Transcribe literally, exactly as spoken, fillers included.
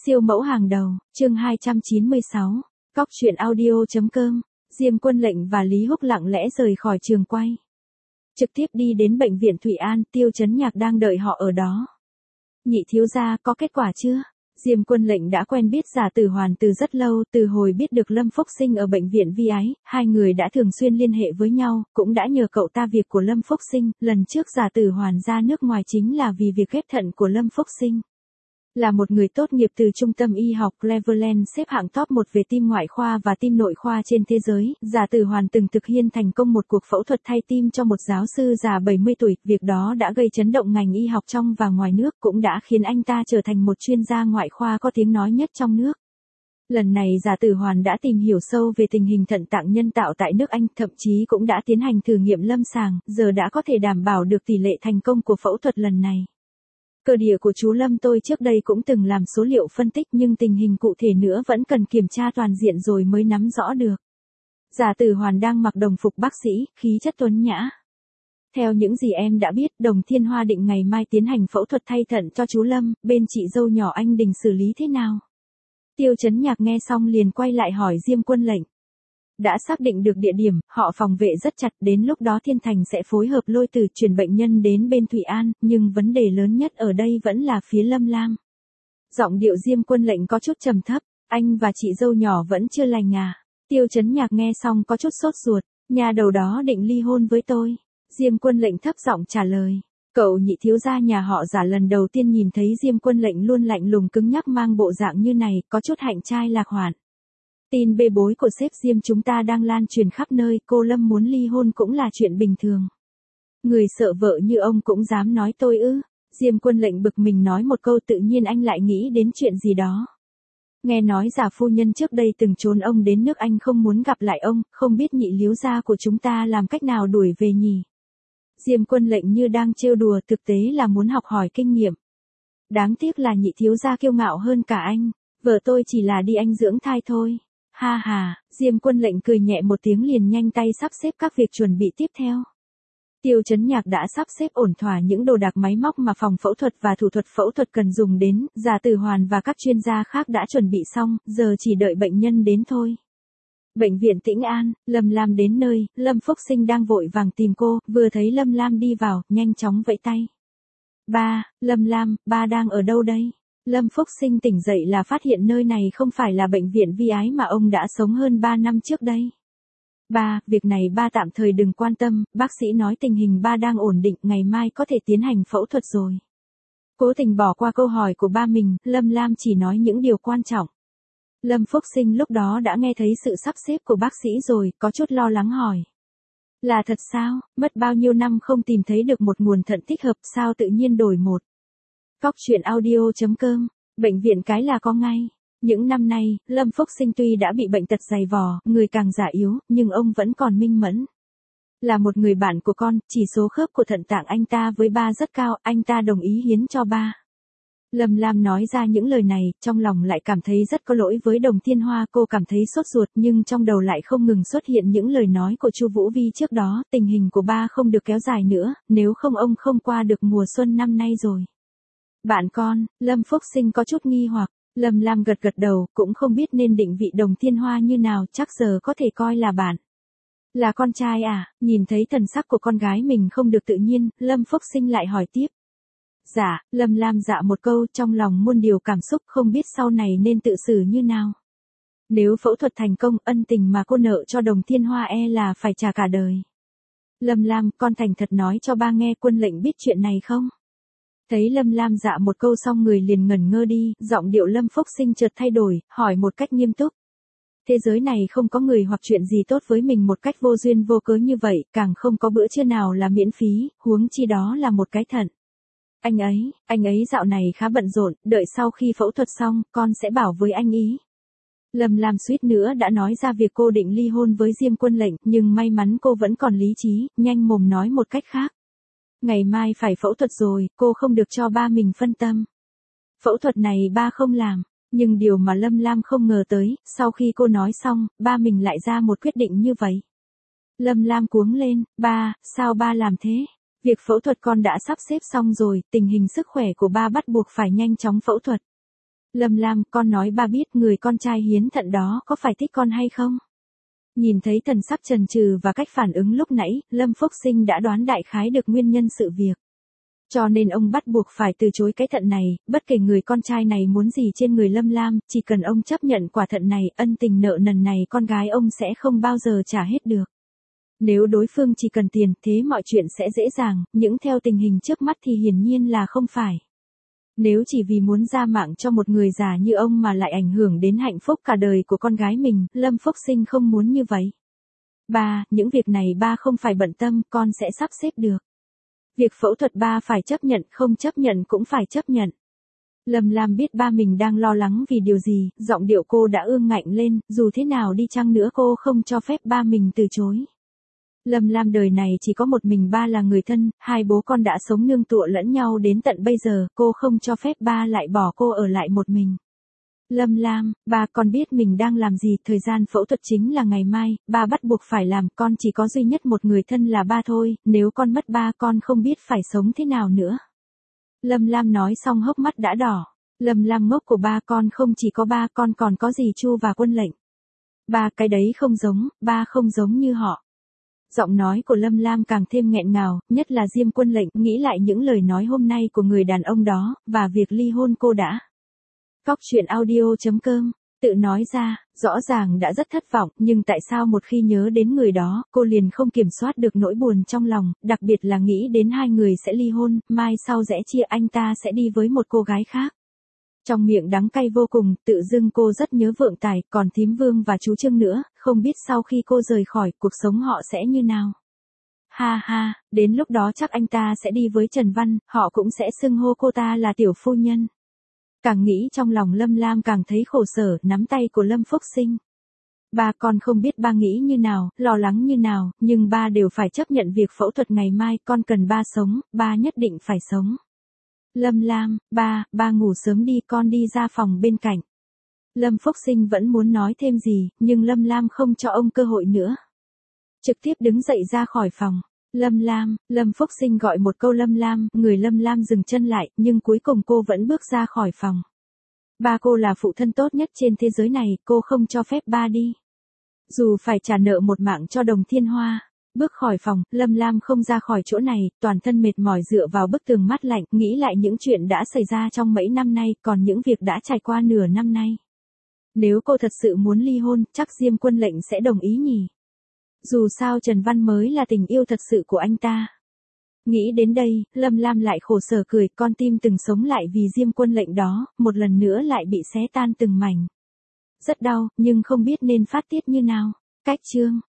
Siêu mẫu hàng đầu, chương hai trăm chín mươi sáu, Cóc truyện audio.com, Diêm Quân Lệnh và Lý Húc lặng lẽ rời khỏi trường quay. Trực tiếp đi đến bệnh viện Thụy An, Tiêu Chấn Nhạc đang đợi họ ở đó. Nhị thiếu gia, có kết quả chưa? Diêm Quân Lệnh đã quen biết Giả Tử Hoàn từ rất lâu, từ hồi biết được Lâm Phúc Sinh ở bệnh viện Vi Ái, hai người đã thường xuyên liên hệ với nhau, cũng đã nhờ cậu ta việc của Lâm Phúc Sinh, lần trước Giả Tử Hoàn ra nước ngoài chính là vì việc ghép thận của Lâm Phúc Sinh. Là một người tốt nghiệp từ trung tâm y học Cleveland xếp hạng top một về tim ngoại khoa và tim nội khoa trên thế giới, Giả Tử Hoàn từng thực hiện thành công một cuộc phẫu thuật thay tim cho một giáo sư già bảy mươi tuổi, việc đó đã gây chấn động ngành y học trong và ngoài nước, cũng đã khiến anh ta trở thành một chuyên gia ngoại khoa có tiếng nói nhất trong nước. Lần này Giả Tử Hoàn đã tìm hiểu sâu về tình hình thận tạng nhân tạo tại nước Anh, thậm chí cũng đã tiến hành thử nghiệm lâm sàng, giờ đã có thể đảm bảo được tỷ lệ thành công của phẫu thuật lần này. Cơ địa của chú Lâm tôi trước đây cũng từng làm số liệu phân tích, nhưng tình hình cụ thể nữa vẫn cần kiểm tra toàn diện rồi mới nắm rõ được. Giả Tử Hoàn đang mặc đồng phục bác sĩ, khí chất tuấn nhã. Theo những gì em đã biết, Đồng Thiên Hoa định ngày mai tiến hành phẫu thuật thay thận cho chú Lâm, bên chị dâu nhỏ anh định xử lý thế nào? Tiêu Chấn Nhạc nghe xong liền quay lại hỏi Diêm Quân Lệnh. Đã xác định được địa điểm, họ phòng vệ rất chặt, đến lúc đó Thiên Thành sẽ phối hợp Lôi Tử chuyển bệnh nhân đến bên Thụy An, nhưng vấn đề lớn nhất ở đây vẫn là phía Lâm Lam. Giọng điệu Diêm Quân Lệnh có chút trầm thấp, anh và chị dâu nhỏ vẫn chưa lành à? Tiêu Chấn Nhạc nghe xong có chút sốt ruột, nhà đầu đó định ly hôn với tôi. Diêm Quân Lệnh thấp giọng trả lời. Cậu nhị thiếu gia nhà họ Giả lần đầu tiên nhìn thấy Diêm Quân Lệnh luôn lạnh lùng cứng nhắc mang bộ dạng như này, có chút hạnh trai lạc hoạn. Tin bê bối của sếp Diêm chúng ta đang lan truyền khắp nơi, cô Lâm muốn ly hôn cũng là chuyện bình thường. Người sợ vợ như ông cũng dám nói tôi ư? Diêm Quân Lệnh bực mình nói một câu, tự nhiên anh lại nghĩ đến chuyện gì đó. Nghe nói Giả phu nhân trước đây từng trốn ông đến nước Anh không muốn gặp lại ông, không biết nhị liếu gia của chúng ta làm cách nào đuổi về nhỉ? Diêm Quân Lệnh như đang trêu đùa, thực tế là muốn học hỏi kinh nghiệm. Đáng tiếc là nhị thiếu gia kiêu ngạo hơn cả anh, vợ tôi chỉ là đi Anh dưỡng thai thôi. Ha ha, Diêm Quân Lệnh cười nhẹ một tiếng liền nhanh tay sắp xếp các việc chuẩn bị tiếp theo. Tiêu Chấn Nhạc đã sắp xếp ổn thỏa những đồ đạc máy móc mà phòng phẫu thuật và thủ thuật phẫu thuật cần dùng đến, Giả Tử Hoàn và các chuyên gia khác đã chuẩn bị xong, giờ chỉ đợi bệnh nhân đến thôi. Bệnh viện Tĩnh An, Lâm Lam đến nơi, Lâm Phúc Sinh đang vội vàng tìm cô, vừa thấy Lâm Lam đi vào, nhanh chóng vẫy tay. Ba, Lâm Lam, ba đang ở đâu đây? Lâm Phúc Sinh tỉnh dậy là phát hiện nơi này không phải là bệnh viện Vi Ái mà ông đã sống hơn ba năm trước đây. Ba, việc này ba tạm thời đừng quan tâm, bác sĩ nói tình hình ba đang ổn định, ngày mai có thể tiến hành phẫu thuật rồi. Cố tình bỏ qua câu hỏi của ba mình, Lâm Lam chỉ nói những điều quan trọng. Lâm Phúc Sinh lúc đó đã nghe thấy sự sắp xếp của bác sĩ rồi, có chút lo lắng hỏi. Là thật sao, mất bao nhiêu năm không tìm thấy được một nguồn thận thích hợp, sao tự nhiên đổi một? Cóc truyện audio.com, bệnh viện cái là có ngay. Những năm nay, Lâm Phúc Sinh tuy đã bị bệnh tật dày vò, người càng già yếu, nhưng ông vẫn còn minh mẫn. Là một người bạn của con, chỉ số khớp của thận tạng anh ta với ba rất cao, anh ta đồng ý hiến cho ba. Lâm Lam nói ra những lời này, trong lòng lại cảm thấy rất có lỗi với Đồng Thiên Hoa, cô cảm thấy sốt ruột nhưng trong đầu lại không ngừng xuất hiện những lời nói của Chu Vũ Vi trước đó, tình hình của ba không được kéo dài nữa, nếu không ông không qua được mùa xuân năm nay rồi. Bạn con, Lâm Phúc Sinh có chút nghi hoặc, Lâm Lam gật gật đầu, cũng không biết nên định vị Đồng Thiên Hoa như nào, chắc giờ có thể coi là bạn. Là con trai à? Nhìn thấy thần sắc của con gái mình không được tự nhiên, Lâm Phúc Sinh lại hỏi tiếp. Dạ, Lâm Lam dạ một câu, trong lòng muôn điều cảm xúc, không biết sau này nên tự xử như nào. Nếu phẫu thuật thành công, ân tình mà cô nợ cho Đồng Thiên Hoa e là phải trả cả đời. Lâm Lam, con thành thật nói cho ba nghe, Quân Lệnh biết chuyện này không? Thấy Lâm Lam dạ một câu xong người liền ngẩn ngơ đi, giọng điệu Lâm Phúc Sinh chợt thay đổi, hỏi một cách nghiêm túc. Thế giới này không có người hoặc chuyện gì tốt với mình một cách vô duyên vô cớ như vậy, càng không có bữa trưa nào là miễn phí, huống chi đó là một cái thận. Anh ấy, anh ấy dạo này khá bận rộn, đợi sau khi phẫu thuật xong, con sẽ bảo với anh ý. Lâm Lam suýt nữa đã nói ra việc cô định ly hôn với Diêm Quân Lệnh, nhưng may mắn cô vẫn còn lý trí, nhanh mồm nói một cách khác. Ngày mai phải phẫu thuật rồi, cô không được cho ba mình phân tâm. Phẫu thuật này ba không làm, nhưng điều mà Lâm Lam không ngờ tới, sau khi cô nói xong, ba mình lại ra một quyết định như vậy. Lâm Lam cuống lên, ba, sao ba làm thế? Việc phẫu thuật con đã sắp xếp xong rồi, tình hình sức khỏe của ba bắt buộc phải nhanh chóng phẫu thuật. Lâm Lam, con nói ba biết người con trai hiến thận đó có phải thích con hay không? Nhìn thấy thần sắc chần chừ và cách phản ứng lúc nãy, Lâm Phúc Sinh đã đoán đại khái được nguyên nhân sự việc. Cho nên ông bắt buộc phải từ chối cái thận này, bất kể người con trai này muốn gì trên người Lâm Lam, chỉ cần ông chấp nhận quả thận này, ân tình nợ nần này con gái ông sẽ không bao giờ trả hết được. Nếu đối phương chỉ cần tiền, thế mọi chuyện sẽ dễ dàng, nhưng theo tình hình trước mắt thì hiển nhiên là không phải. Nếu chỉ vì muốn ra mạng cho một người già như ông mà lại ảnh hưởng đến hạnh phúc cả đời của con gái mình, Lâm Phúc Sinh không muốn như vậy. Ba, những việc này ba không phải bận tâm, con sẽ sắp xếp được. Việc phẫu thuật ba phải chấp nhận, không chấp nhận cũng phải chấp nhận. Lâm Lam biết ba mình đang lo lắng vì điều gì, giọng điệu cô đã ương ngạnh lên, dù thế nào đi chăng nữa cô không cho phép ba mình từ chối. Lâm Lam đời này chỉ có một mình ba là người thân, hai bố con đã sống nương tựa lẫn nhau đến tận bây giờ, cô không cho phép ba lại bỏ cô ở lại một mình. Lâm Lam, ba con biết mình đang làm gì, thời gian phẫu thuật chính là ngày mai, ba bắt buộc phải làm, con chỉ có duy nhất một người thân là ba thôi, nếu con mất ba con không biết phải sống thế nào nữa. Lâm Lam nói xong hốc mắt đã đỏ. Lâm Lam ngốc của ba con không chỉ có ba con còn có dì Chu và Quân Lệnh. Ba cái đấy không giống, ba không giống như họ. Giọng nói của Lâm Lam càng thêm nghẹn ngào, nhất là Diêm Quân Lệnh, nghĩ lại những lời nói hôm nay của người đàn ông đó, và việc ly hôn cô đã. Cóc truyện audio chấm com, tự nói ra, rõ ràng đã rất thất vọng, nhưng tại sao một khi nhớ đến người đó, cô liền không kiểm soát được nỗi buồn trong lòng, đặc biệt là nghĩ đến hai người sẽ ly hôn, mai sau rẽ chia anh ta sẽ đi với một cô gái khác. Trong miệng đắng cay vô cùng, tự dưng cô rất nhớ Vượng Tài, còn Thím Vương và chú Trương nữa, không biết sau khi cô rời khỏi, cuộc sống họ sẽ như nào. Ha ha, đến lúc đó chắc anh ta sẽ đi với Trần Văn, họ cũng sẽ xưng hô cô ta là tiểu phu nhân. Càng nghĩ trong lòng Lâm Lam càng thấy khổ sở, nắm tay của Lâm Phúc Sinh. Ba con không biết ba nghĩ như nào, lo lắng như nào, nhưng ba đều phải chấp nhận việc phẫu thuật ngày mai, con cần ba sống, ba nhất định phải sống. Lâm Lam, ba, ba ngủ sớm đi, con đi ra phòng bên cạnh. Lâm Phúc Sinh vẫn muốn nói thêm gì, nhưng Lâm Lam không cho ông cơ hội nữa. Trực tiếp đứng dậy ra khỏi phòng. Lâm Lam, Lâm Phúc Sinh gọi một câu Lâm Lam, người Lâm Lam dừng chân lại, nhưng cuối cùng cô vẫn bước ra khỏi phòng. Ba cô là phụ thân tốt nhất trên thế giới này, cô không cho phép ba đi. Dù phải trả nợ một mạng cho Đồng Thiên Hoa. Bước khỏi phòng, Lâm Lam không ra khỏi chỗ này, toàn thân mệt mỏi dựa vào bức tường mát lạnh, nghĩ lại những chuyện đã xảy ra trong mấy năm nay, còn những việc đã trải qua nửa năm nay. Nếu cô thật sự muốn ly hôn, chắc Diêm Quân Lệnh sẽ đồng ý nhỉ. Dù sao Trần Văn mới là tình yêu thật sự của anh ta. Nghĩ đến đây, Lâm Lam lại khổ sở cười, con tim từng sống lại vì Diêm Quân Lệnh đó, một lần nữa lại bị xé tan từng mảnh. Rất đau, nhưng không biết nên phát tiết như nào. Cách chương